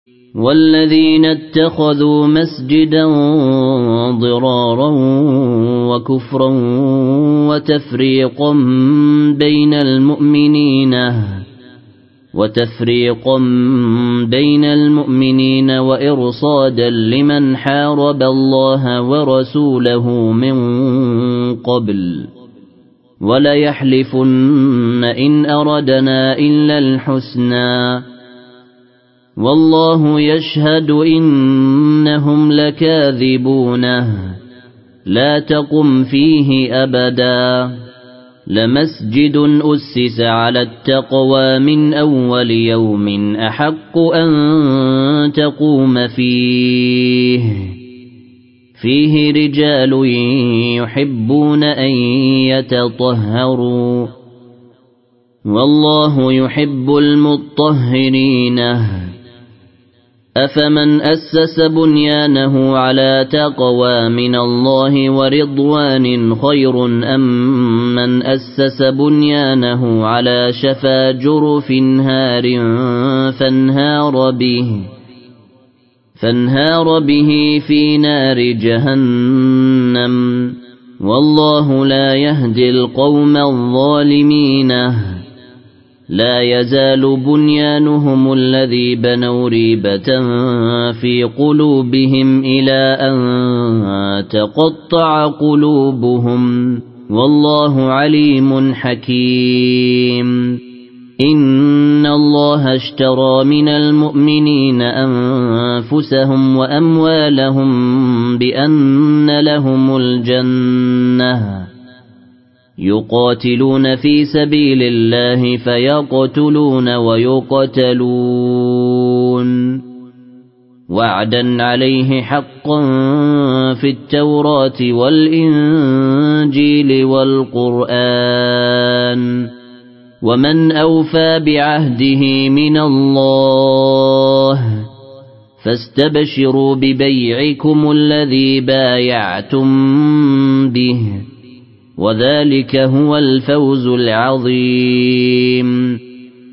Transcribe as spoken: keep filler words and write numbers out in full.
والذين اتخذوا مسجدا ضرارا وكفرا وتفريقا بين المؤمنين وتفريقا بين المؤمنين وإرصادا لمن حارب الله ورسوله من قبل وليحلفن إن أردنا إلا الحسنى والله يشهد إنهم لكاذبون لا تقم فيه أبدا لمسجد أسس على التقوى من أول يوم أحق أن تقوم فيه فيه رجال يحبون أن يتطهروا والله يحب المطهرين أفمن أسس بنيانه على تقوى من الله ورضوان خير أم من أسس بنيانه على شفا جرف هار فانهار به فانهار به في نار جهنم والله لا يهدي القوم الظالمين لا يزال بنيانهم الذي بنوا ريبة في قلوبهم إلى أن تقطع قلوبهم والله عليم حكيم إن الله اشترى من المؤمنين أنفسهم وأموالهم بأن لهم الجنة يقاتلون في سبيل الله فيقتلون ويقتلون وعدا عليه حقا في التوراة والإنجيل والقرآن ومن أوفى بعهده من الله فاستبشروا ببيعكم الذي بايعتم به وذلك هو الفوز العظيم.